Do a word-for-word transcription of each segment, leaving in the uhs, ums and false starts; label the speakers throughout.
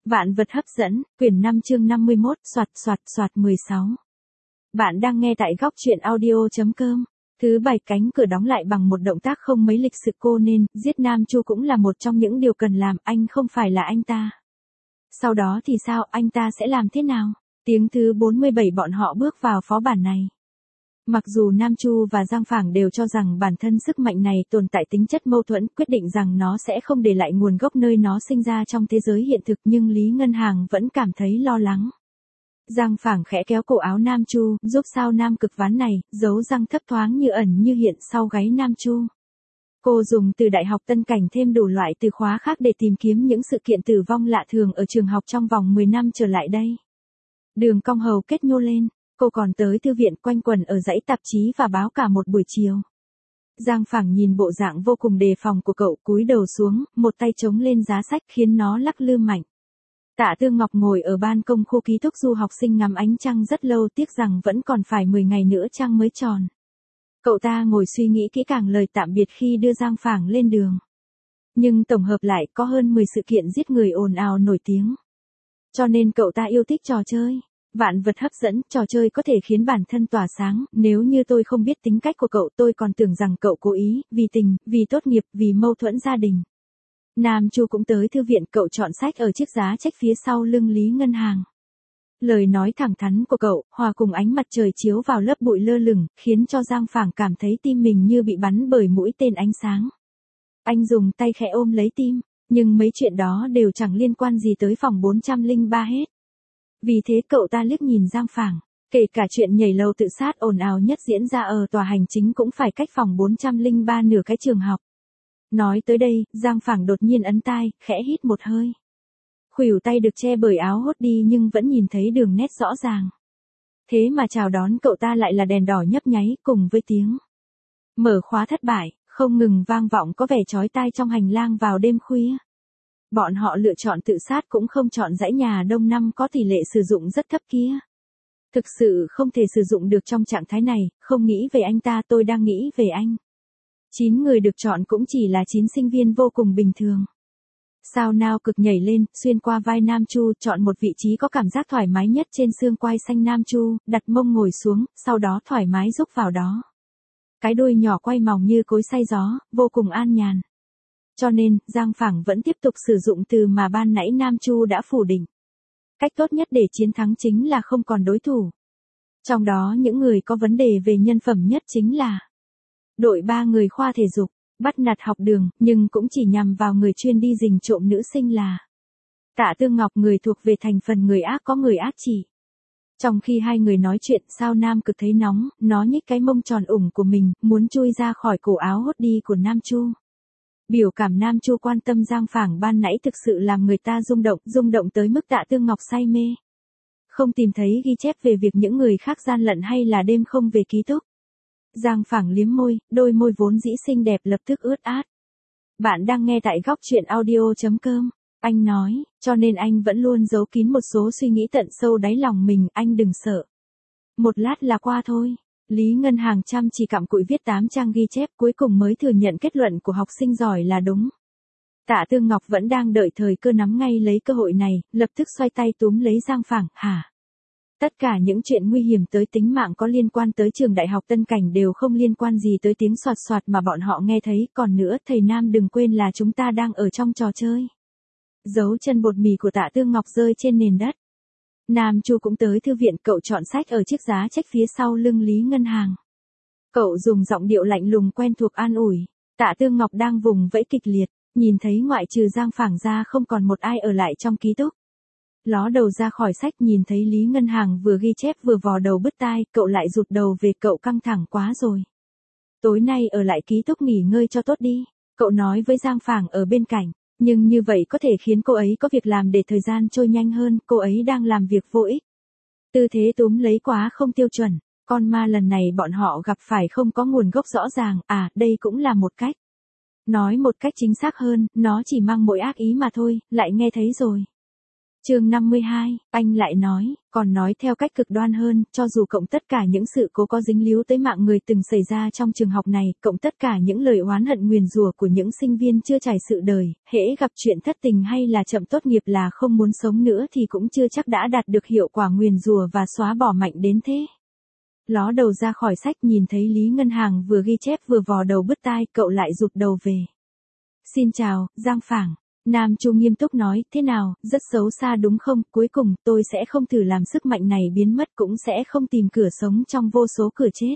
Speaker 1: Vạn vật hấp dẫn, quyển năm chương năm mươi mốt, soạt soạt soạt mười sáu. Bạn đang nghe tại góc truyện audio.com. Thứ bảy, cánh cửa đóng lại bằng một động tác không mấy lịch sự. Cô nên giết Nam Chu cũng là một trong những điều cần làm, anh không phải là anh ta. Sau đó thì sao, anh ta sẽ làm thế nào? Tiếng thứ bốn mươi bảy, bọn họ bước vào phó bản này. Mặc dù Nam Chu và Giang Phảng đều cho rằng bản thân sức mạnh này tồn tại tính chất mâu thuẫn, quyết định rằng nó sẽ không để lại nguồn gốc nơi nó sinh ra trong thế giới hiện thực, nhưng Lý Ngân Hàng vẫn cảm thấy lo lắng. Giang Phảng khẽ kéo cổ áo Nam Chu, giúp sao Nam Cực ván này, dấu răng thấp thoáng như ẩn như hiện sau gáy Nam Chu. Cô dùng từ Đại học Tân Cảnh thêm đủ loại từ khóa khác để tìm kiếm những sự kiện tử vong lạ thường ở trường học trong vòng mười năm trở lại đây. Đường cong hầu kết nhô lên. Cô còn tới thư viện quanh quẩn ở dãy tạp chí và báo cả một buổi chiều. Giang Phảng nhìn bộ dạng vô cùng đề phòng của cậu, cúi đầu xuống, một tay chống lên giá sách khiến nó lắc lư mạnh. Tạ Tương Ngọc ngồi ở ban công khu ký túc du học sinh ngắm ánh trăng rất lâu, tiếc rằng vẫn còn phải mười ngày nữa trăng mới tròn. Cậu ta ngồi suy nghĩ kỹ càng lời tạm biệt khi đưa Giang Phảng lên đường. Nhưng tổng hợp lại có hơn mười sự kiện giết người ồn ào nổi tiếng. Cho nên cậu ta yêu thích trò chơi. Vạn vật hấp dẫn, trò chơi có thể khiến bản thân tỏa sáng, nếu như tôi không biết tính cách của cậu tôi còn tưởng rằng cậu cố ý, vì tình, vì tốt nghiệp, vì mâu thuẫn gia đình. Nam Chu cũng tới thư viện, cậu chọn sách ở chiếc giá trách phía sau lưng Lý Ngân Hàng. Lời nói thẳng thắn của cậu, hòa cùng ánh mặt trời chiếu vào lớp bụi lơ lửng, khiến cho Giang Phảng cảm thấy tim mình như bị bắn bởi mũi tên ánh sáng. Anh dùng tay khẽ ôm lấy tim, nhưng mấy chuyện đó đều chẳng liên quan gì tới phòng bốn trăm lẻ ba hết. Vì thế cậu ta liếc nhìn Giang Phảng, kể cả chuyện nhảy lầu tự sát ồn ào nhất diễn ra ở tòa hành chính cũng phải cách phòng bốn trăm lẻ ba nửa cái trường học. Nói tới đây, Giang Phảng đột nhiên ấn tai, khẽ hít một hơi. Khuỷu tay được che bởi áo hốt đi nhưng vẫn nhìn thấy đường nét rõ ràng. Thế mà chào đón cậu ta lại là đèn đỏ nhấp nháy cùng với tiếng mở khóa thất bại, không ngừng vang vọng có vẻ chói tai trong hành lang vào đêm khuya. Bọn họ lựa chọn tự sát cũng không chọn dãy nhà đông năm có tỷ lệ sử dụng rất thấp kia. Thực sự không thể sử dụng được trong trạng thái này, không nghĩ về anh ta, tôi đang nghĩ về anh. Chín người được chọn cũng chỉ là chín sinh viên vô cùng bình thường. Sao Nao Cực nhảy lên, xuyên qua vai Nam Chu, chọn một vị trí có cảm giác thoải mái nhất trên xương quai xanh Nam Chu, đặt mông ngồi xuống, sau đó thoải mái rúc vào đó. Cái đuôi nhỏ quay mỏng như cối xay gió, vô cùng an nhàn. Cho nên, Giang Phảng vẫn tiếp tục sử dụng từ mà ban nãy Nam Chu đã phủ định. Cách tốt nhất để chiến thắng chính là không còn đối thủ. Trong đó những người có vấn đề về nhân phẩm nhất chính là đội ba người khoa thể dục, bắt nạt học đường, nhưng cũng chỉ nhằm vào người chuyên đi rình trộm nữ sinh là Tạ Tương Ngọc, người thuộc về thành phần người ác có người ác chỉ. Trong khi hai người nói chuyện, sao Nam Cực thấy nóng, nó nhích cái mông tròn ủng của mình, muốn chui ra khỏi cổ áo hốt đi của Nam Chu. Biểu cảm Nam Chu quan tâm Giang Phảng ban nãy thực sự làm người ta rung động, rung động tới mức Tạ Tương Ngọc say mê. Không tìm thấy ghi chép về việc những người khác gian lận hay là đêm không về ký túc. Giang Phảng liếm môi, đôi môi vốn dĩ xinh đẹp lập tức ướt át. Bạn đang nghe tại góc truyện audio.com. Anh nói, cho nên anh vẫn luôn giấu kín một số suy nghĩ tận sâu đáy lòng mình, anh đừng sợ. Một lát là qua thôi. Lý Ngân Hàng chăm chỉ cặm cụi viết tám trang ghi chép, cuối cùng mới thừa nhận kết luận của học sinh giỏi là đúng. Tạ Tương Ngọc vẫn đang đợi thời cơ nắm ngay lấy cơ hội này, lập tức xoay tay túm lấy Giang Phảng, hả? Tất cả những chuyện nguy hiểm tới tính mạng có liên quan tới trường Đại học Tân Cảnh đều không liên quan gì tới tiếng soạt soạt mà bọn họ nghe thấy, còn nữa, thầy Nam đừng quên là chúng ta đang ở trong trò chơi. Dấu chân bột mì của Tạ Tương Ngọc rơi trên nền đất. Nam Chu cũng tới thư viện, cậu chọn sách ở chiếc giá trách phía sau lưng Lý Ngân Hàng. Cậu dùng giọng điệu lạnh lùng quen thuộc an ủi. Tạ Tương Ngọc đang vùng vẫy kịch liệt, nhìn thấy ngoại trừ Giang Phảng ra không còn một ai ở lại trong ký túc. Ló đầu ra khỏi sách, nhìn thấy Lý Ngân Hàng vừa ghi chép vừa vò đầu bứt tai, cậu lại rụt đầu về, cậu căng thẳng quá rồi. Tối nay ở lại ký túc nghỉ ngơi cho tốt đi, cậu nói với Giang Phảng ở bên cạnh. Nhưng như vậy có thể khiến cô ấy có việc làm để thời gian trôi nhanh hơn, cô ấy đang làm việc vô ích. Tư thế túm lấy quá không tiêu chuẩn, con ma lần này bọn họ gặp phải không có nguồn gốc rõ ràng, à, đây cũng là một cách. Nói một cách chính xác hơn, nó chỉ mang mỗi ác ý mà thôi, lại nghe thấy rồi. Chương năm mươi hai, anh lại nói, còn nói theo cách cực đoan hơn, cho dù cộng tất cả những sự cố có dính líu tới mạng người từng xảy ra trong trường học này, cộng tất cả những lời oán hận nguyền rủa của những sinh viên chưa trải sự đời, hễ gặp chuyện thất tình hay là chậm tốt nghiệp là không muốn sống nữa thì cũng chưa chắc đã đạt được hiệu quả nguyền rủa và xóa bỏ mạnh đến thế. Ló đầu ra khỏi sách, nhìn thấy Lý Ngân Hàng vừa ghi chép vừa vò đầu bứt tai, cậu lại rụt đầu về. Xin chào, Giang Phảng. Nam Chu nghiêm túc nói, thế nào, rất xấu xa đúng không, cuối cùng tôi sẽ không thử làm sức mạnh này biến mất, cũng sẽ không tìm cửa sống trong vô số cửa chết.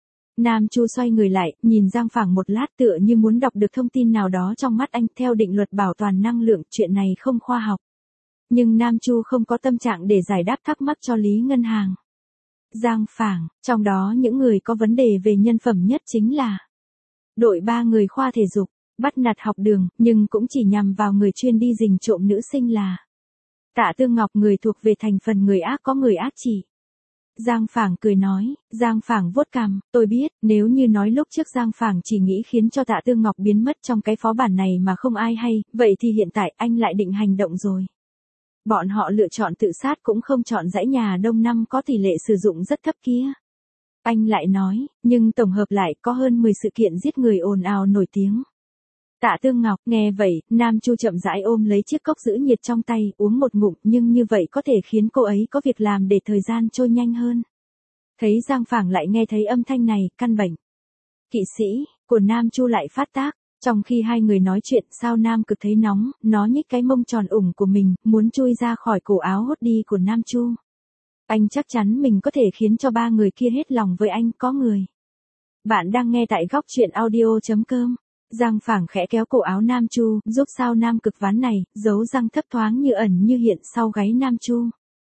Speaker 1: Nam Chu xoay người lại, nhìn Giang Phảng một lát tựa như muốn đọc được thông tin nào đó trong mắt anh, theo định luật bảo toàn năng lượng, chuyện này không khoa học. Nhưng Nam Chu không có tâm trạng để giải đáp thắc mắc cho Lý Ngân Hàng. Giang Phảng, trong đó những người có vấn đề về nhân phẩm nhất chính là đội ba người khoa thể dục. Bắt nạt học đường, nhưng cũng chỉ nhằm vào người chuyên đi rình trộm nữ sinh là Tạ Tương Ngọc, người thuộc về thành phần người ác có người ác chỉ. Giang Phảng cười nói, Giang Phảng vuốt cằm, tôi biết, nếu như nói lúc trước Giang Phảng chỉ nghĩ khiến cho Tạ Tương Ngọc biến mất trong cái phó bản này mà không ai hay, vậy thì hiện tại anh lại định hành động rồi. Bọn họ lựa chọn tự sát cũng không chọn dãy nhà Đông Năm có tỷ lệ sử dụng rất thấp kia. Anh lại nói, nhưng tổng hợp lại có hơn mười sự kiện giết người ồn ào nổi tiếng. Tạ Tương Ngọc, nghe vậy, Nam Chu chậm rãi ôm lấy chiếc cốc giữ nhiệt trong tay, uống một ngụm, nhưng như vậy có thể khiến cô ấy có việc làm để thời gian trôi nhanh hơn. Thấy Giang Phảng lại nghe thấy âm thanh này, căn bệnh kỵ sĩ của Nam Chu lại phát tác. Trong khi hai người nói chuyện, sao Nam Cực thấy nóng, nó nhích cái mông tròn ủng của mình, muốn chui ra khỏi cổ áo hốt đi của Nam Chu. Anh chắc chắn mình có thể khiến cho ba người kia hết lòng với anh, có người. Bạn đang nghe tại góc truyện audio chấm com. Giang Phảng khẽ kéo cổ áo Nam Chu, giúp sao Nam Cực ván này, dấu răng thấp thoáng như ẩn như hiện sau gáy Nam Chu.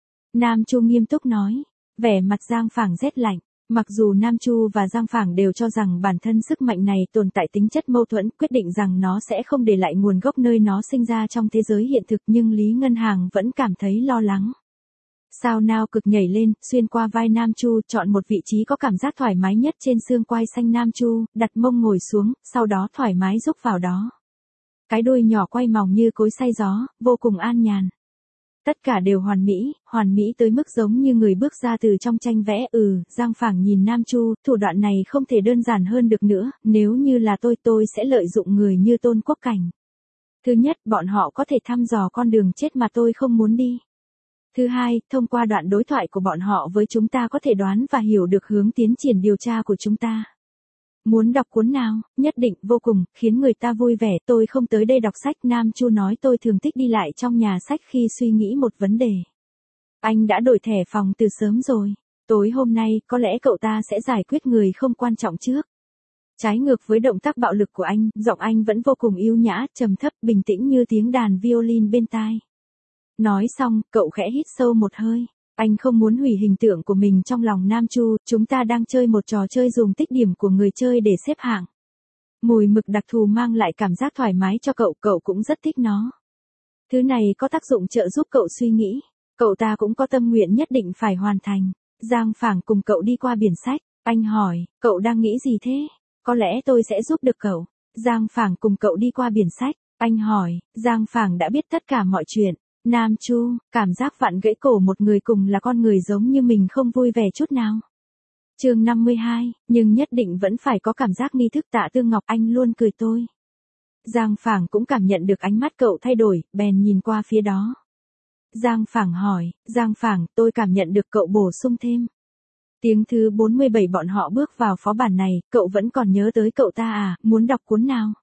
Speaker 1: Nam Chu nghiêm túc nói, vẻ mặt Giang Phảng rét lạnh. Mặc dù Nam Chu và Giang Phảng đều cho rằng bản thân sức mạnh này tồn tại tính chất mâu thuẫn, quyết định rằng nó sẽ không để lại nguồn gốc nơi nó sinh ra trong thế giới hiện thực, nhưng Lý Ngân Hàng vẫn cảm thấy lo lắng. Sao Nam Cực nhảy lên, xuyên qua vai Nam Chu, chọn một vị trí có cảm giác thoải mái nhất trên xương quai xanh Nam Chu, đặt mông ngồi xuống, sau đó thoải mái rúc vào đó. Cái đuôi nhỏ quay mỏng như cối xay gió, vô cùng an nhàn. Tất cả đều hoàn mỹ, hoàn mỹ tới mức giống như người bước ra từ trong tranh vẽ. Ừ, Giang Phảng nhìn Nam Chu, thủ đoạn này không thể đơn giản hơn được nữa, nếu như là tôi tôi sẽ lợi dụng người như Tôn Quốc Cảnh. Thứ nhất, bọn họ có thể thăm dò con đường chết mà tôi không muốn đi. Thứ hai, thông qua đoạn đối thoại của bọn họ với chúng ta có thể đoán và hiểu được hướng tiến triển điều tra của chúng ta. Muốn đọc cuốn nào? Nhất định, vô cùng, khiến người ta vui vẻ. Tôi không tới đây đọc sách. Nam Chu nói, tôi thường thích đi lại trong nhà sách khi suy nghĩ một vấn đề. Anh đã đổi thẻ phòng từ sớm rồi. Tối hôm nay, có lẽ cậu ta sẽ giải quyết người không quan trọng trước. Trái ngược với động tác bạo lực của anh, giọng anh vẫn vô cùng yếu nhã, trầm thấp, bình tĩnh như tiếng đàn violin bên tai. Nói xong, cậu khẽ hít sâu một hơi. Anh không muốn hủy hình tượng của mình trong lòng Nam Chu, chúng ta đang chơi một trò chơi dùng tích điểm của người chơi để xếp hạng. Mùi mực đặc thù mang lại cảm giác thoải mái cho cậu, cậu cũng rất thích nó. Thứ này có tác dụng trợ giúp cậu suy nghĩ, cậu ta cũng có tâm nguyện nhất định phải hoàn thành. Giang Phảng cùng cậu đi qua biển sách, anh hỏi, cậu đang nghĩ gì thế? Có lẽ tôi sẽ giúp được cậu. Giang Phảng cùng cậu đi qua biển sách, anh hỏi, Giang Phảng đã biết tất cả mọi chuyện. Nam Chu, cảm giác vặn gãy cổ một người cùng là con người giống như mình không vui vẻ chút nào. Chương năm mươi hai, nhưng nhất định vẫn phải có cảm giác nghi thức. Tạ Tương Ngọc, anh luôn cười tôi. Giang Phảng cũng cảm nhận được ánh mắt cậu thay đổi, bèn nhìn qua phía đó. Giang Phảng hỏi, Giang Phảng, tôi cảm nhận được cậu bổ sung thêm. Tiếng thứ bốn mươi bảy bọn họ bước vào phó bản này, cậu vẫn còn nhớ tới cậu ta à, muốn đọc cuốn nào?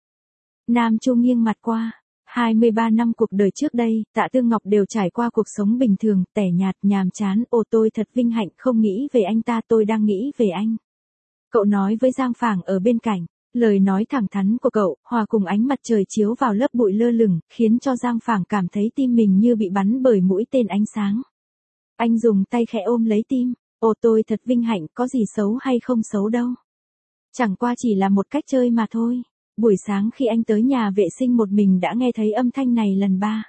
Speaker 1: Nam Chu nghiêng mặt qua. hai mươi ba năm cuộc đời trước đây, Tạ Tương Ngọc đều trải qua cuộc sống bình thường, tẻ nhạt, nhàm chán. Ồ, tôi thật vinh hạnh, không nghĩ về anh ta, tôi đang nghĩ về anh. Cậu nói với Giang Phảng ở bên cạnh. Lời nói thẳng thắn của cậu, hòa cùng ánh mặt trời chiếu vào lớp bụi lơ lửng, khiến cho Giang Phảng cảm thấy tim mình như bị bắn bởi mũi tên ánh sáng. Anh dùng tay khẽ ôm lấy tim. Ồ, tôi thật vinh hạnh, có gì xấu hay không xấu đâu. Chẳng qua chỉ là một cách chơi mà thôi. Buổi sáng khi anh tới nhà vệ sinh một mình đã nghe thấy âm thanh này lần ba.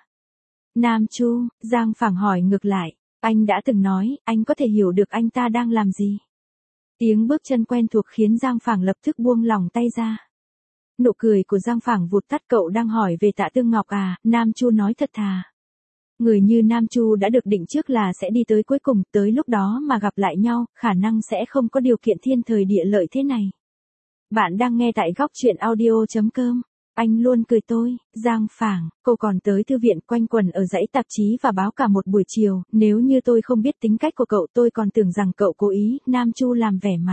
Speaker 1: Nam Chu, Giang Phảng hỏi ngược lại, anh đã từng nói, anh có thể hiểu được anh ta đang làm gì. Tiếng bước chân quen thuộc khiến Giang Phảng lập tức buông lỏng tay ra. Nụ cười của Giang Phảng vụt tắt. Cậu đang hỏi về Tạ Tương Ngọc à? Nam Chu nói thật thà. Người như Nam Chu đã được định trước là sẽ đi tới cuối cùng, tới lúc đó mà gặp lại nhau, khả năng sẽ không có điều kiện thiên thời địa lợi thế này. Bạn đang nghe tại góc chuyện audio chấm com. Anh luôn cười tôi, Giang Phảng, cô còn tới thư viện quanh quẩn ở dãy tạp chí và báo cả một buổi chiều, nếu như tôi không biết tính cách của cậu tôi còn tưởng rằng cậu cố ý, Nam Chu làm vẻ mặt.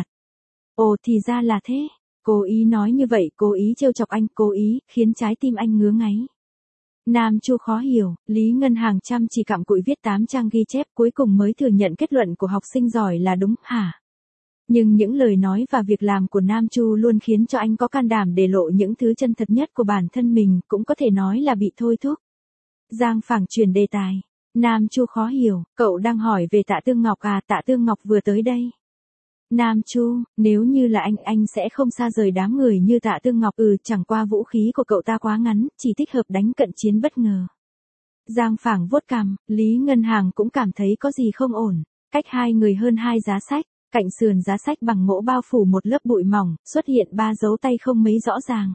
Speaker 1: Ồ thì ra là thế, cố ý nói như vậy, cố ý trêu chọc anh, cố ý, khiến trái tim anh ngứa ngáy. Nam Chu khó hiểu, Lý Ngân Hàng chăm chỉ cặm cụi viết tám trang ghi chép cuối cùng mới thừa nhận kết luận của học sinh giỏi là đúng, hả? Nhưng những lời nói và việc làm của Nam Chu luôn khiến cho anh có can đảm để lộ những thứ chân thật nhất của bản thân mình, cũng có thể nói là bị thôi thúc. Giang Phảng chuyển đề tài. Nam Chu khó hiểu, cậu đang hỏi về Tạ Tương Ngọc à, Tạ Tương Ngọc vừa tới đây. Nam Chu, nếu như là anh, anh sẽ không xa rời đám người như Tạ Tương Ngọc, ừ, chẳng qua vũ khí của cậu ta quá ngắn, chỉ thích hợp đánh cận chiến bất ngờ. Giang Phảng vuốt cằm, Lý Ngân Hàng cũng cảm thấy có gì không ổn, cách hai người hơn hai giá sách. Cạnh sườn giá sách bằng gỗ bao phủ một lớp bụi mỏng, xuất hiện ba dấu tay không mấy rõ ràng.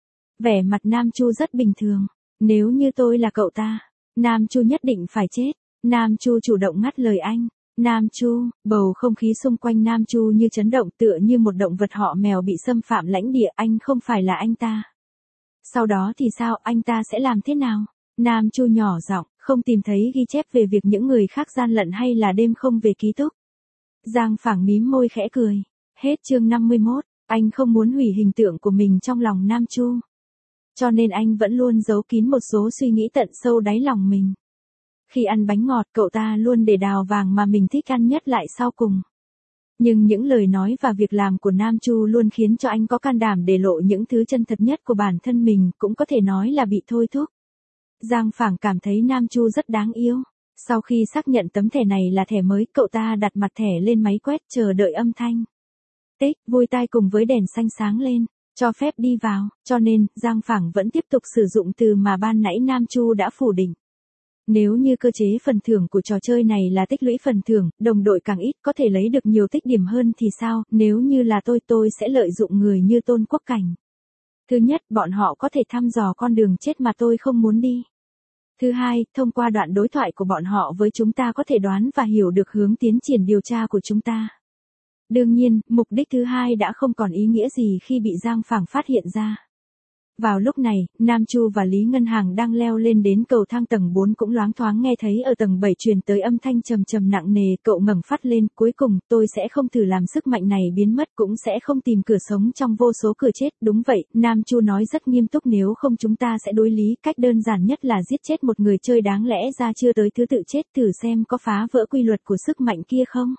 Speaker 1: Vẻ mặt Nam Chu rất bình thường. Nếu như tôi là cậu ta, Nam Chu nhất định phải chết. Nam Chu chủ động ngắt lời anh. Nam Chu, bầu không khí xung quanh Nam Chu như chấn động, tựa như một động vật họ mèo bị xâm phạm lãnh địa, anh không phải là anh ta. Sau đó thì sao, anh ta sẽ làm thế nào? Nam Chu nhỏ giọng, không tìm thấy ghi chép về việc những người khác gian lận hay là đêm không về ký túc. Giang Phảng mím môi khẽ cười. Hết chương năm mươi mốt, anh không muốn hủy hình tượng của mình trong lòng Nam Chu. Cho nên anh vẫn luôn giấu kín một số suy nghĩ tận sâu đáy lòng mình. Khi ăn bánh ngọt, cậu ta luôn để đào vàng mà mình thích ăn nhất lại sau cùng. Nhưng những lời nói và việc làm của Nam Chu luôn khiến cho anh có can đảm để lộ những thứ chân thật nhất của bản thân mình, cũng có thể nói là bị thôi thúc. Giang Phảng cảm thấy Nam Chu rất đáng yêu. Sau khi xác nhận tấm thẻ này là thẻ mới, cậu ta đặt mặt thẻ lên máy quét chờ đợi âm thanh. Tích, vui tai cùng với đèn xanh sáng lên, cho phép đi vào, cho nên, Giang Phảng vẫn tiếp tục sử dụng từ mà ban nãy Nam Chu đã phủ định. Nếu như cơ chế phần thưởng của trò chơi này là tích lũy phần thưởng, đồng đội càng ít có thể lấy được nhiều tích điểm hơn thì sao, nếu như là tôi tôi sẽ lợi dụng người như Tôn Quốc Cảnh. Thứ nhất, bọn họ có thể thăm dò con đường chết mà tôi không muốn đi. Thứ hai, thông qua đoạn đối thoại của bọn họ với chúng ta có thể đoán và hiểu được hướng tiến triển điều tra của chúng ta. Đương nhiên, mục đích thứ hai đã không còn ý nghĩa gì khi bị Giang Phảng phát hiện ra. Vào lúc này, Nam Chu và Lý Ngân Hàng đang leo lên đến cầu thang tầng bốn cũng loáng thoáng nghe thấy ở tầng bảy truyền tới âm thanh trầm trầm nặng nề, cậu ngẩng phát lên, cuối cùng, tôi sẽ không thử làm sức mạnh này biến mất, cũng sẽ không tìm cửa sống trong vô số cửa chết, đúng vậy, Nam Chu nói rất nghiêm túc, nếu không chúng ta sẽ đối lý, cách đơn giản nhất là giết chết một người chơi đáng lẽ ra chưa tới thứ tự chết, thử xem có phá vỡ quy luật của sức mạnh kia không.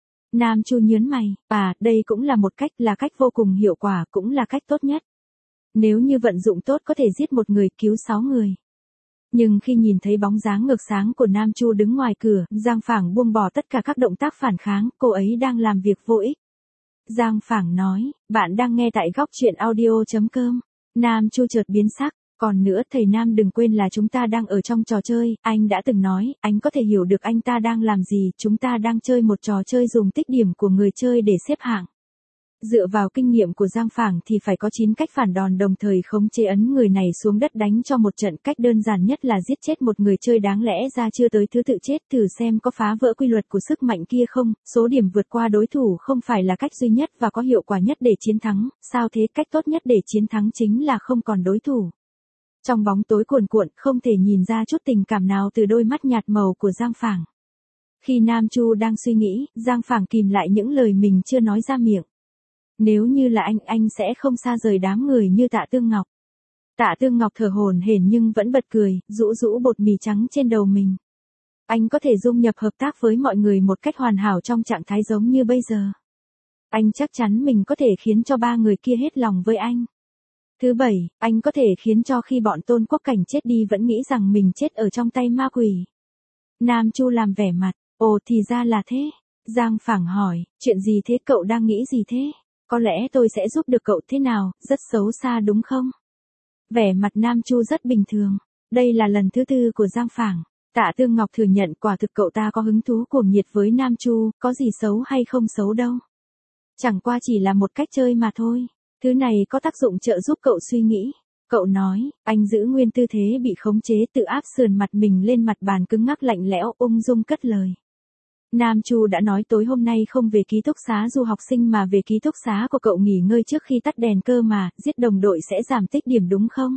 Speaker 1: Nam Chu nhớn mày, à, đây cũng là một cách, là cách vô cùng hiệu quả, cũng là cách tốt nhất. Nếu như vận dụng tốt có thể giết một người, cứu sáu người. Nhưng khi nhìn thấy bóng dáng ngược sáng của Nam Chu đứng ngoài cửa, Giang Phảng buông bỏ tất cả các động tác phản kháng, cô ấy đang làm việc vô ích. Giang Phảng nói, bạn đang nghe tại góc chuyện audio chấm com. Nam Chu chợt biến sắc, còn nữa thầy Nam đừng quên là chúng ta đang ở trong trò chơi, anh đã từng nói, anh có thể hiểu được anh ta đang làm gì, chúng ta đang chơi một trò chơi dùng tích điểm của người chơi để xếp hạng. Dựa vào kinh nghiệm của Giang Phảng thì phải có chín cách phản đòn đồng thời khống chế ấn người này xuống đất đánh cho một trận, cách đơn giản nhất là giết chết một người chơi đáng lẽ ra chưa tới thứ tự chết, thử xem có phá vỡ quy luật của sức mạnh kia không, số điểm vượt qua đối thủ không phải là cách duy nhất và có hiệu quả nhất để chiến thắng, sao thế, cách tốt nhất để chiến thắng chính là không còn đối thủ. Trong bóng tối cuồn cuộn, không thể nhìn ra chút tình cảm nào từ đôi mắt nhạt màu của Giang Phảng. Khi Nam Chu đang suy nghĩ, Giang Phảng kìm lại những lời mình chưa nói ra miệng. Nếu như là anh, anh sẽ không xa rời đám người như Tạ Tương Ngọc. Tạ Tương Ngọc thở hổn hển nhưng vẫn bật cười, rũ rũ bột mì trắng trên đầu mình. Anh có thể dung nhập hợp tác với mọi người một cách hoàn hảo trong trạng thái giống như bây giờ. Anh chắc chắn mình có thể khiến cho ba người kia hết lòng với anh. Thứ bảy, anh có thể khiến cho khi bọn Tôn Quốc Cảnh chết đi vẫn nghĩ rằng mình chết ở trong tay ma quỷ. Nam Chu làm vẻ mặt, ồ thì ra là thế. Giang Phảng hỏi, chuyện gì thế, cậu đang nghĩ gì thế? Có lẽ tôi sẽ giúp được cậu thế nào, rất xấu xa đúng không? Vẻ mặt Nam Chu rất bình thường. Đây là lần thứ tư của Giang Phảng. Tạ Tương Ngọc thừa nhận quả thực cậu ta có hứng thú cuồng nhiệt với Nam Chu, có gì xấu hay không xấu đâu. Chẳng qua chỉ là một cách chơi mà thôi. Thứ này có tác dụng trợ giúp cậu suy nghĩ. Cậu nói, anh giữ nguyên tư thế bị khống chế tự áp sườn mặt mình lên mặt bàn cứng ngắc lạnh lẽo, ung dung cất lời. Nam Chu đã nói tối hôm nay không về ký túc xá du học sinh mà về ký túc xá của cậu nghỉ ngơi trước khi tắt đèn cơ mà, giết đồng đội sẽ giảm tích điểm đúng không?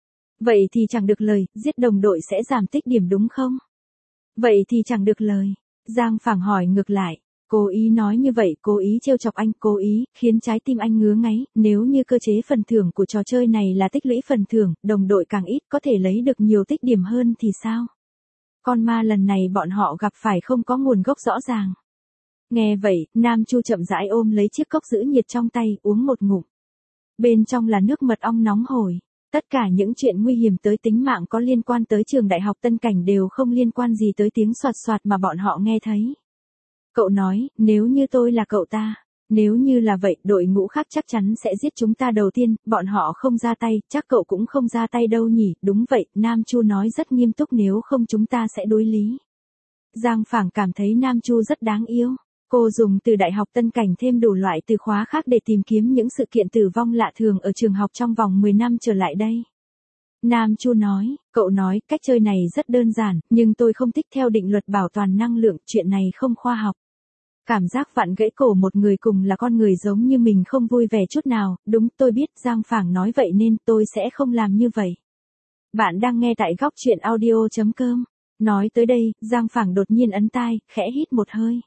Speaker 1: Vậy thì chẳng được lời, giết đồng đội sẽ giảm tích điểm đúng không? Vậy thì chẳng được lời. Giang Phảng hỏi ngược lại. Cố ý nói như vậy, cố ý trêu chọc anh, cố ý, khiến trái tim anh ngứa ngáy, nếu như cơ chế phần thưởng của trò chơi này là tích lũy phần thưởng, đồng đội càng ít có thể lấy được nhiều tích điểm hơn thì sao? Con ma lần này bọn họ gặp phải không có nguồn gốc rõ ràng. Nghe vậy, Nam Chu chậm rãi ôm lấy chiếc cốc giữ nhiệt trong tay, uống một ngụm. Bên trong là nước mật ong nóng hổi. Tất cả những chuyện nguy hiểm tới tính mạng có liên quan tới trường đại học Tân Cảnh đều không liên quan gì tới tiếng soạt soạt mà bọn họ nghe thấy. Cậu nói, nếu như tôi là cậu ta, nếu như là vậy, đội ngũ khác chắc chắn sẽ giết chúng ta đầu tiên, bọn họ không ra tay, chắc cậu cũng không ra tay đâu nhỉ, đúng vậy, Nam Chu nói rất nghiêm túc, nếu không chúng ta sẽ đối lý. Giang Phảng cảm thấy Nam Chu rất đáng yêu. Cô dùng từ đại học Tân Cảnh thêm đủ loại từ khóa khác để tìm kiếm những sự kiện tử vong lạ thường ở trường học trong vòng mười năm trở lại đây. Nam Chu nói, cậu nói, cách chơi này rất đơn giản, nhưng tôi không thích theo định luật bảo toàn năng lượng, chuyện này không khoa học. Cảm giác vặn gãy cổ một người cùng là con người giống như mình không vui vẻ chút nào, đúng, tôi biết, Giang Phảng nói vậy nên tôi sẽ không làm như vậy. Bạn đang nghe tại góc truyện audio chấm com. Nói tới đây, Giang Phảng đột nhiên ấn tai, khẽ hít một hơi.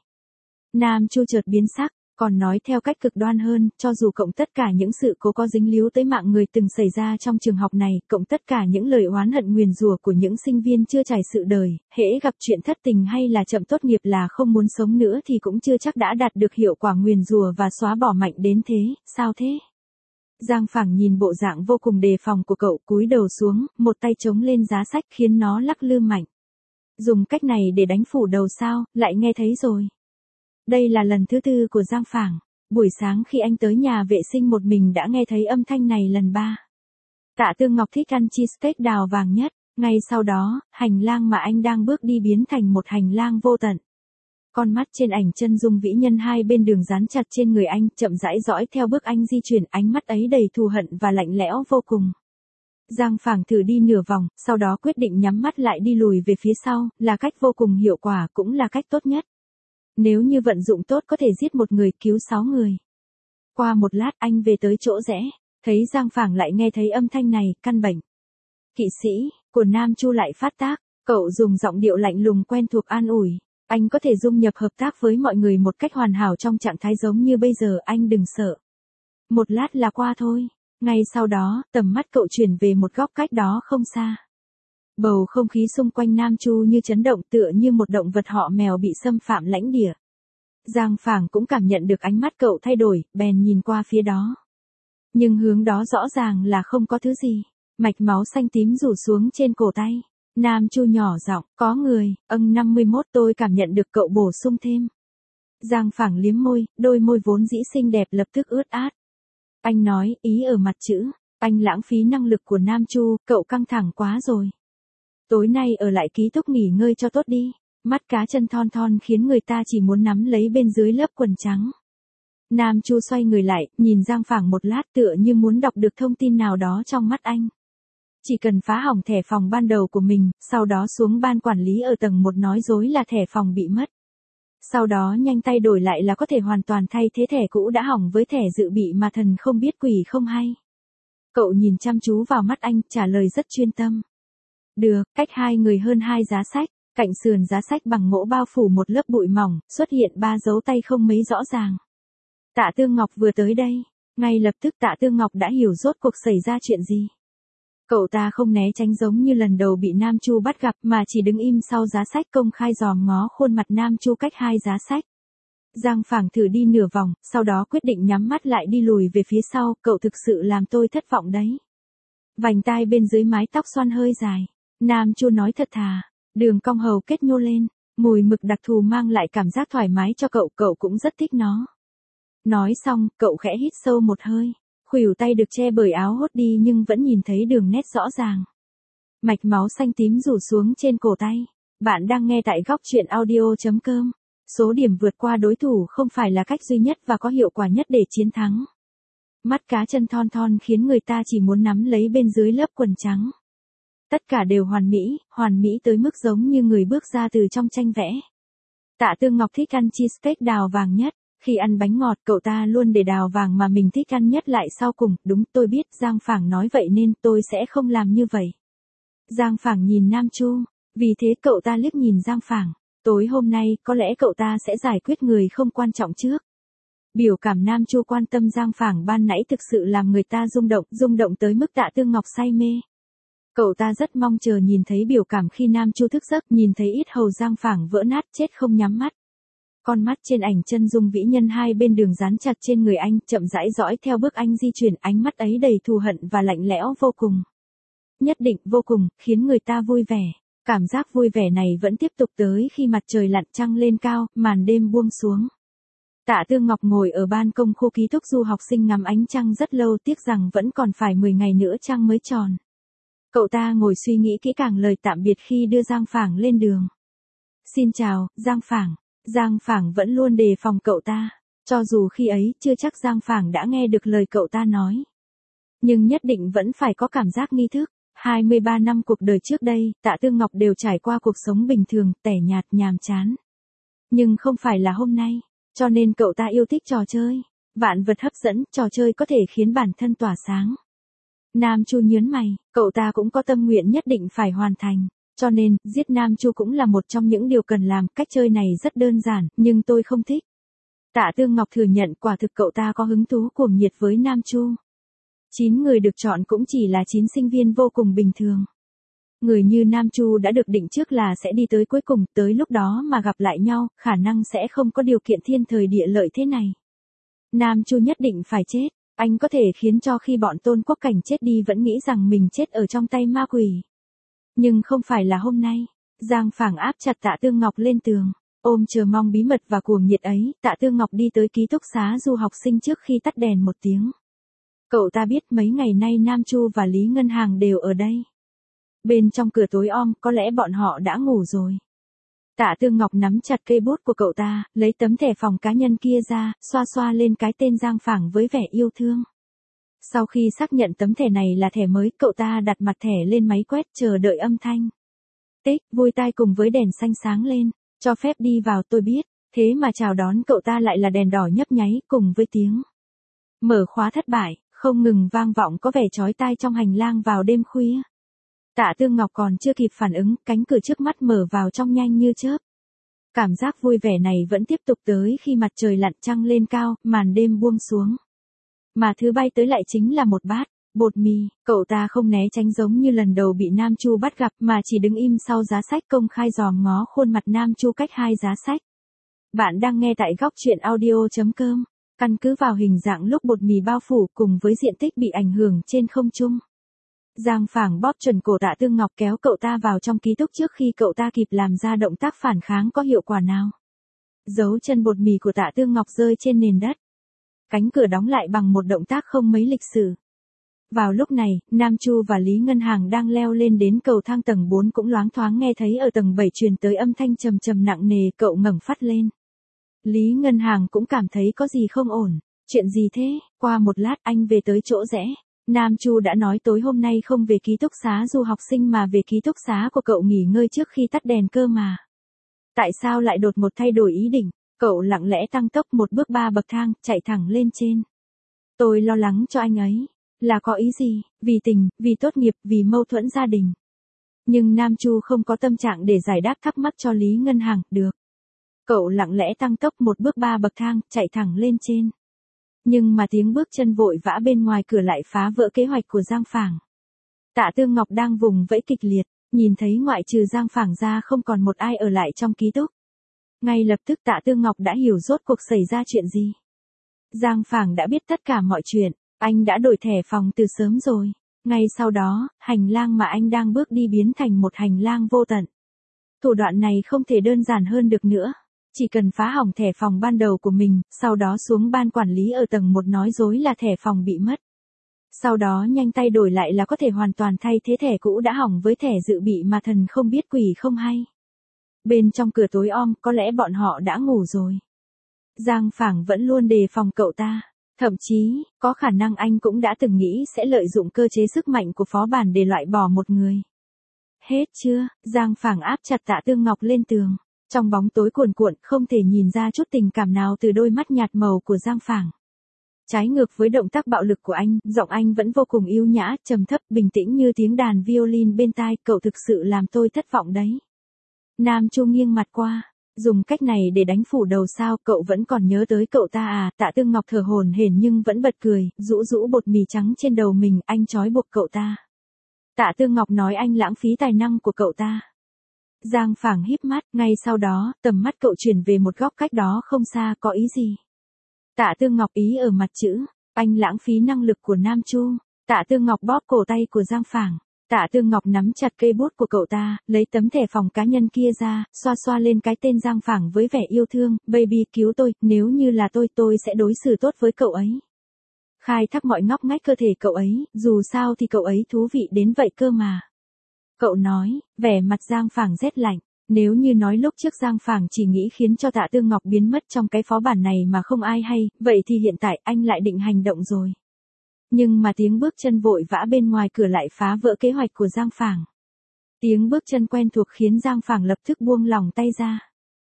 Speaker 1: Nam Chu chợt biến sắc, còn nói theo cách cực đoan hơn, cho dù cộng tất cả những sự cố có dính líu tới mạng người từng xảy ra trong trường học này, cộng tất cả những lời oán hận nguyền rủa của những sinh viên chưa trải sự đời, hễ gặp chuyện thất tình hay là chậm tốt nghiệp là không muốn sống nữa thì cũng chưa chắc đã đạt được hiệu quả nguyền rủa và xóa bỏ mạnh đến thế, sao thế? Giang Phảng nhìn bộ dạng vô cùng đề phòng của cậu, cúi đầu xuống, một tay chống lên giá sách khiến nó lắc lư mạnh. Dùng cách này để đánh phủ đầu sao, lại nghe thấy rồi. Đây là lần thứ tư của Giang Phảng. Buổi sáng khi anh tới nhà vệ sinh một mình đã nghe thấy âm thanh này lần ba. Tạ Tương Ngọc thích ăn cheesecake đào vàng nhất. Ngay sau đó, hành lang mà anh đang bước đi biến thành một hành lang vô tận. Con mắt trên ảnh chân dung vĩ nhân hai bên đường dán chặt trên người anh, chậm rãi dõi theo bước anh di chuyển, ánh mắt ấy đầy thù hận và lạnh lẽo vô cùng. Giang Phảng thử đi nửa vòng, sau đó quyết định nhắm mắt lại đi lùi về phía sau, là cách vô cùng hiệu quả, cũng là cách tốt nhất. Nếu như vận dụng tốt có thể giết một người, cứu sáu người. Qua một lát anh về tới chỗ rẽ, thấy Giang Phảng lại nghe thấy âm thanh này, căn bệnh. Kỵ sĩ, của Nam Chu lại phát tác, cậu dùng giọng điệu lạnh lùng quen thuộc an ủi. Anh có thể dung nhập hợp tác với mọi người một cách hoàn hảo trong trạng thái giống như bây giờ, anh đừng sợ. Một lát là qua thôi. Ngay sau đó, tầm mắt cậu chuyển về một góc cách đó không xa. Bầu không khí xung quanh Nam Chu như chấn động, tựa như một động vật họ mèo bị xâm phạm lãnh địa. Giang Phảng cũng cảm nhận được ánh mắt cậu thay đổi, bèn nhìn qua phía đó. Nhưng hướng đó rõ ràng là không có thứ gì. Mạch máu xanh tím rủ xuống trên cổ tay. Nam Chu nhỏ giọng, có người, âng năm mươi mốt, tôi cảm nhận được, cậu bổ sung thêm. Giang Phảng liếm môi, đôi môi vốn dĩ xinh đẹp lập tức ướt át. Anh nói, ý ở mặt chữ, anh lãng phí năng lực của Nam Chu, cậu căng thẳng quá rồi. Tối nay ở lại ký túc nghỉ ngơi cho tốt đi. Mắt cá chân thon thon khiến người ta chỉ muốn nắm lấy bên dưới lớp quần trắng. Nam Chu xoay người lại, nhìn Giang Phảng một lát, tựa như muốn đọc được thông tin nào đó trong mắt anh. Chỉ cần phá hỏng thẻ phòng ban đầu của mình, sau đó xuống ban quản lý ở tầng một nói dối là thẻ phòng bị mất. Sau đó nhanh tay đổi lại là có thể hoàn toàn thay thế thẻ cũ đã hỏng với thẻ dự bị mà thần không biết quỷ không hay. Cậu nhìn chăm chú vào mắt anh, trả lời rất chuyên tâm. Được, cách hai người hơn hai giá sách, cạnh sườn giá sách bằng gỗ bao phủ một lớp bụi mỏng, xuất hiện ba dấu tay không mấy rõ ràng. Tạ Tương Ngọc vừa tới đây, ngay lập tức Tạ Tương Ngọc đã hiểu rốt cuộc xảy ra chuyện gì. Cậu ta không né tránh giống như lần đầu bị Nam Chu bắt gặp mà chỉ đứng im sau giá sách công khai dòm ngó khuôn mặt Nam Chu cách hai giá sách. Giang Phảng thử đi nửa vòng, sau đó quyết định nhắm mắt lại đi lùi về phía sau, cậu thực sự làm tôi thất vọng đấy. Vành tai bên dưới mái tóc xoăn hơi dài. Nam Chu nói thật thà, đường cong hầu kết nhô lên, mùi mực đặc thù mang lại cảm giác thoải mái cho cậu, cậu cũng rất thích nó. Nói xong, cậu khẽ hít sâu một hơi, khuỷu tay được che bởi áo hốt đi nhưng vẫn nhìn thấy đường nét rõ ràng. Mạch máu xanh tím rủ xuống trên cổ tay. Bạn đang nghe tại góc truyện audio chấm com. Số điểm vượt qua đối thủ không phải là cách duy nhất và có hiệu quả nhất để chiến thắng. Mắt cá chân thon thon khiến người ta chỉ muốn nắm lấy bên dưới lớp quần trắng. Tất cả đều hoàn mỹ, hoàn mỹ tới mức giống như người bước ra từ trong tranh vẽ. Tạ Tương Ngọc thích ăn cheesecake đào vàng nhất. Khi ăn bánh ngọt cậu ta luôn để đào vàng mà mình thích ăn nhất lại sau cùng. Đúng, tôi biết Giang Phảng nói vậy nên tôi sẽ không làm như vậy. Giang Phảng nhìn Nam Chu. Vì thế cậu ta liếc nhìn Giang Phảng. Tối hôm nay có lẽ cậu ta sẽ giải quyết người không quan trọng trước. Biểu cảm Nam Chu quan tâm Giang Phảng ban nãy thực sự làm người ta rung động, rung động tới mức Tạ Tương Ngọc say mê. Cậu ta rất mong chờ nhìn thấy biểu cảm khi Nam Chu thức giấc, nhìn thấy yết hầu Giang Phảng vỡ nát chết không nhắm mắt. Con mắt trên ảnh chân dung vĩ nhân hai bên đường dán chặt trên người anh, chậm rãi dõi theo bước anh di chuyển, ánh mắt ấy đầy thù hận và lạnh lẽo vô cùng. Nhất định vô cùng, khiến người ta vui vẻ. Cảm giác vui vẻ này vẫn tiếp tục tới khi mặt trời lặn trăng lên cao, màn đêm buông xuống. Tạ Tương Ngọc ngồi ở ban công khu ký túc du học sinh ngắm ánh trăng rất lâu, tiếc rằng vẫn còn phải mười ngày nữa trăng mới tròn. Cậu ta ngồi suy nghĩ kỹ càng lời tạm biệt khi đưa Giang Phảng lên đường. Xin chào, Giang Phảng. Giang Phảng vẫn luôn đề phòng cậu ta. Cho dù khi ấy chưa chắc Giang Phảng đã nghe được lời cậu ta nói. Nhưng nhất định vẫn phải có cảm giác nghi thức. hai mươi ba năm cuộc đời trước đây, Tạ Tương Ngọc đều trải qua cuộc sống bình thường, tẻ nhạt, nhàm chán. Nhưng không phải là hôm nay. Cho nên cậu ta yêu thích trò chơi. Vạn vật hấp dẫn, trò chơi có thể khiến bản thân tỏa sáng. Nam Chu nhớn mày, cậu ta cũng có tâm nguyện nhất định phải hoàn thành. Cho nên, giết Nam Chu cũng là một trong những điều cần làm. Cách chơi này rất đơn giản, nhưng tôi không thích. Tạ Tương Ngọc thừa nhận quả thực cậu ta có hứng thú cuồng nhiệt với Nam Chu. Chín người được chọn cũng chỉ là chín sinh viên vô cùng bình thường. Người như Nam Chu đã được định trước là sẽ đi tới cuối cùng, tới lúc đó mà gặp lại nhau, khả năng sẽ không có điều kiện thiên thời địa lợi thế này. Nam Chu nhất định phải chết, anh có thể khiến cho khi bọn Tôn Quốc Cảnh chết đi vẫn nghĩ rằng mình chết ở trong tay ma quỷ. Nhưng không phải là hôm nay. Giang Phảng áp chặt Tạ Tương Ngọc lên tường, ôm chờ mong bí mật và cuồng nhiệt ấy, Tạ Tương Ngọc đi tới ký túc xá du học sinh trước khi tắt đèn một tiếng. Cậu ta biết mấy ngày nay Nam Chu và Lý Ngân Hàng đều ở đây. Bên trong cửa tối om, có lẽ bọn họ đã ngủ rồi. Tạ Tương Ngọc nắm chặt cây bút của cậu ta, lấy tấm thẻ phòng cá nhân kia ra, xoa xoa lên cái tên Giang Phảng với vẻ yêu thương. Sau khi xác nhận tấm thẻ này là thẻ mới, cậu ta đặt mặt thẻ lên máy quét chờ đợi âm thanh. Tích, vui tai cùng với đèn xanh sáng lên, cho phép đi vào tôi biết, thế mà chào đón cậu ta lại là đèn đỏ nhấp nháy cùng với tiếng mở khóa thất bại, không ngừng vang vọng có vẻ chói tai trong hành lang vào đêm khuya. Tạ Tương Ngọc còn chưa kịp phản ứng, cánh cửa trước mắt mở vào trong nhanh như chớp. Cảm giác vui vẻ này vẫn tiếp tục tới khi mặt trời lặn trăng lên cao, màn đêm buông xuống. Mà thứ bay tới lại chính là một bát bột mì. Cậu ta không né tránh giống như lần đầu bị Nam Chu bắt gặp mà chỉ đứng im sau giá sách công khai dòm ngó khuôn mặt Nam Chu cách hai giá sách. Bạn đang nghe tại góc truyện audio chấm com. Căn cứ vào hình dạng lúc bột mì bao phủ cùng với diện tích bị ảnh hưởng trên không trung. Giang Phảng bóp chuẩn cổ Tạ Tương Ngọc kéo cậu ta vào trong ký túc trước khi cậu ta kịp làm ra động tác phản kháng có hiệu quả nào. Dấu chân bột mì của Tạ Tương Ngọc rơi trên nền đất. Cánh cửa đóng lại bằng một động tác không mấy lịch sử. Vào lúc này, Nam Chu và Lý Ngân Hàng đang leo lên đến cầu thang tầng bốn cũng loáng thoáng nghe thấy ở tầng bảy truyền tới âm thanh trầm trầm nặng nề, cậu ngẩng phát lên. Lý Ngân Hàng cũng cảm thấy có gì không ổn. Chuyện gì thế? Qua một lát anh về tới chỗ rẽ. Nam Chu đã nói tối hôm nay không về ký túc xá du học sinh mà về ký túc xá của cậu nghỉ ngơi trước khi tắt đèn cơ mà. Tại sao lại đột một thay đổi ý định? Cậu lặng lẽ tăng tốc một bước ba bậc thang, chạy thẳng lên trên. Tôi lo lắng cho anh ấy. Là có ý gì? Vì tình, vì tốt nghiệp, vì mâu thuẫn gia đình. Nhưng Nam Chu không có tâm trạng để giải đáp thắc mắc cho Lý Ngân Hàng, được. Cậu lặng lẽ tăng tốc một bước ba bậc thang, chạy thẳng lên trên. Nhưng mà tiếng bước chân vội vã bên ngoài cửa lại phá vỡ kế hoạch của Giang Phảng. Tạ Tương Ngọc đang vùng vẫy kịch liệt, nhìn thấy ngoại trừ Giang Phảng ra không còn một ai ở lại trong ký túc. Ngay lập tức Tạ Tương Ngọc đã hiểu rốt cuộc xảy ra chuyện gì. Giang Phảng đã biết tất cả mọi chuyện, anh đã đổi thẻ phòng từ sớm rồi. Ngay sau đó, hành lang mà anh đang bước đi biến thành một hành lang vô tận. Thủ đoạn này không thể đơn giản hơn được nữa. Chỉ cần phá hỏng thẻ phòng ban đầu của mình, sau đó xuống ban quản lý ở tầng một nói dối là thẻ phòng bị mất. Sau đó nhanh tay đổi lại là có thể hoàn toàn thay thế thẻ cũ đã hỏng với thẻ dự bị mà thần không biết quỷ không hay. Bên trong cửa tối om, có lẽ bọn họ đã ngủ rồi. Giang Phảng vẫn luôn đề phòng cậu ta. Thậm chí, có khả năng anh cũng đã từng nghĩ sẽ lợi dụng cơ chế sức mạnh của phó bản để loại bỏ một người. Hết chưa, Giang Phảng áp chặt Tạ Tương Ngọc lên tường. Trong bóng tối cuồn cuộn không thể nhìn ra chút tình cảm nào từ đôi mắt nhạt màu của Giang Phảng. Trái ngược với động tác bạo lực của anh, giọng anh vẫn vô cùng yếu nhã, trầm thấp, bình tĩnh như tiếng đàn violin bên tai, cậu thực sự làm tôi thất vọng đấy. Nam Chu nghiêng mặt qua, dùng cách này để đánh phủ đầu sao, cậu vẫn còn nhớ tới cậu ta à, Tạ Tương Ngọc thở hổn hển nhưng vẫn bật cười, rũ rũ bột mì trắng trên đầu mình, anh trói buộc cậu ta. Tạ Tương Ngọc nói anh lãng phí tài năng của cậu ta. Giang Phảng híp mắt, ngay sau đó, tầm mắt cậu chuyển về một góc cách đó không xa, có ý gì? Tạ Tương Ngọc ý ở mặt chữ, anh lãng phí năng lực của Nam Chu. Tạ Tương Ngọc bóp cổ tay của Giang Phảng. Tạ Tương Ngọc nắm chặt cây bút của cậu ta, lấy tấm thẻ phòng cá nhân kia ra, xoa xoa lên cái tên Giang Phảng với vẻ yêu thương, baby cứu tôi, nếu như là tôi, tôi sẽ đối xử tốt với cậu ấy. Khai thác mọi ngóc ngách cơ thể cậu ấy, dù sao thì cậu ấy thú vị đến vậy cơ mà. Cậu nói, vẻ mặt Giang Phảng rét lạnh. Nếu như nói lúc trước Giang Phảng chỉ nghĩ khiến cho Tạ Tương Ngọc biến mất trong cái phó bản này mà không ai hay, vậy thì hiện tại anh lại định hành động rồi. Nhưng mà tiếng bước chân vội vã bên ngoài cửa lại phá vỡ kế hoạch của Giang Phảng. Tiếng bước chân quen thuộc khiến Giang Phảng lập tức buông lỏng tay ra.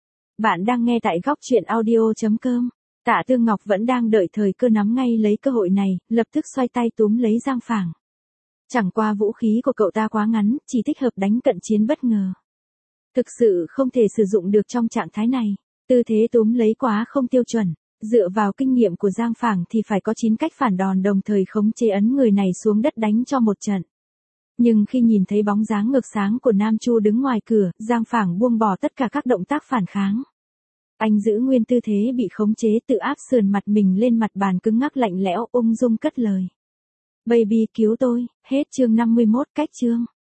Speaker 1: Bạn đang nghe tại góc truyện audio chấm com. Tạ Tương Ngọc vẫn đang đợi thời cơ nắm ngay lấy cơ hội này, lập tức xoay tay túm lấy Giang Phảng. Chẳng qua vũ khí của cậu ta quá ngắn, chỉ thích hợp đánh cận chiến bất ngờ. Thực sự không thể sử dụng được trong trạng thái này, tư thế túm lấy quá không tiêu chuẩn, dựa vào kinh nghiệm của Giang Phảng thì phải có chín cách phản đòn đồng thời khống chế ấn người này xuống đất đánh cho một trận. Nhưng khi nhìn thấy bóng dáng ngược sáng của Nam Chu đứng ngoài cửa, Giang Phảng buông bỏ tất cả các động tác phản kháng. Anh giữ nguyên tư thế bị khống chế, tự áp sườn mặt mình lên mặt bàn cứng ngắc lạnh lẽo, ung dung cất lời. Baby cứu tôi, hết chương năm mươi mốt, cách chương.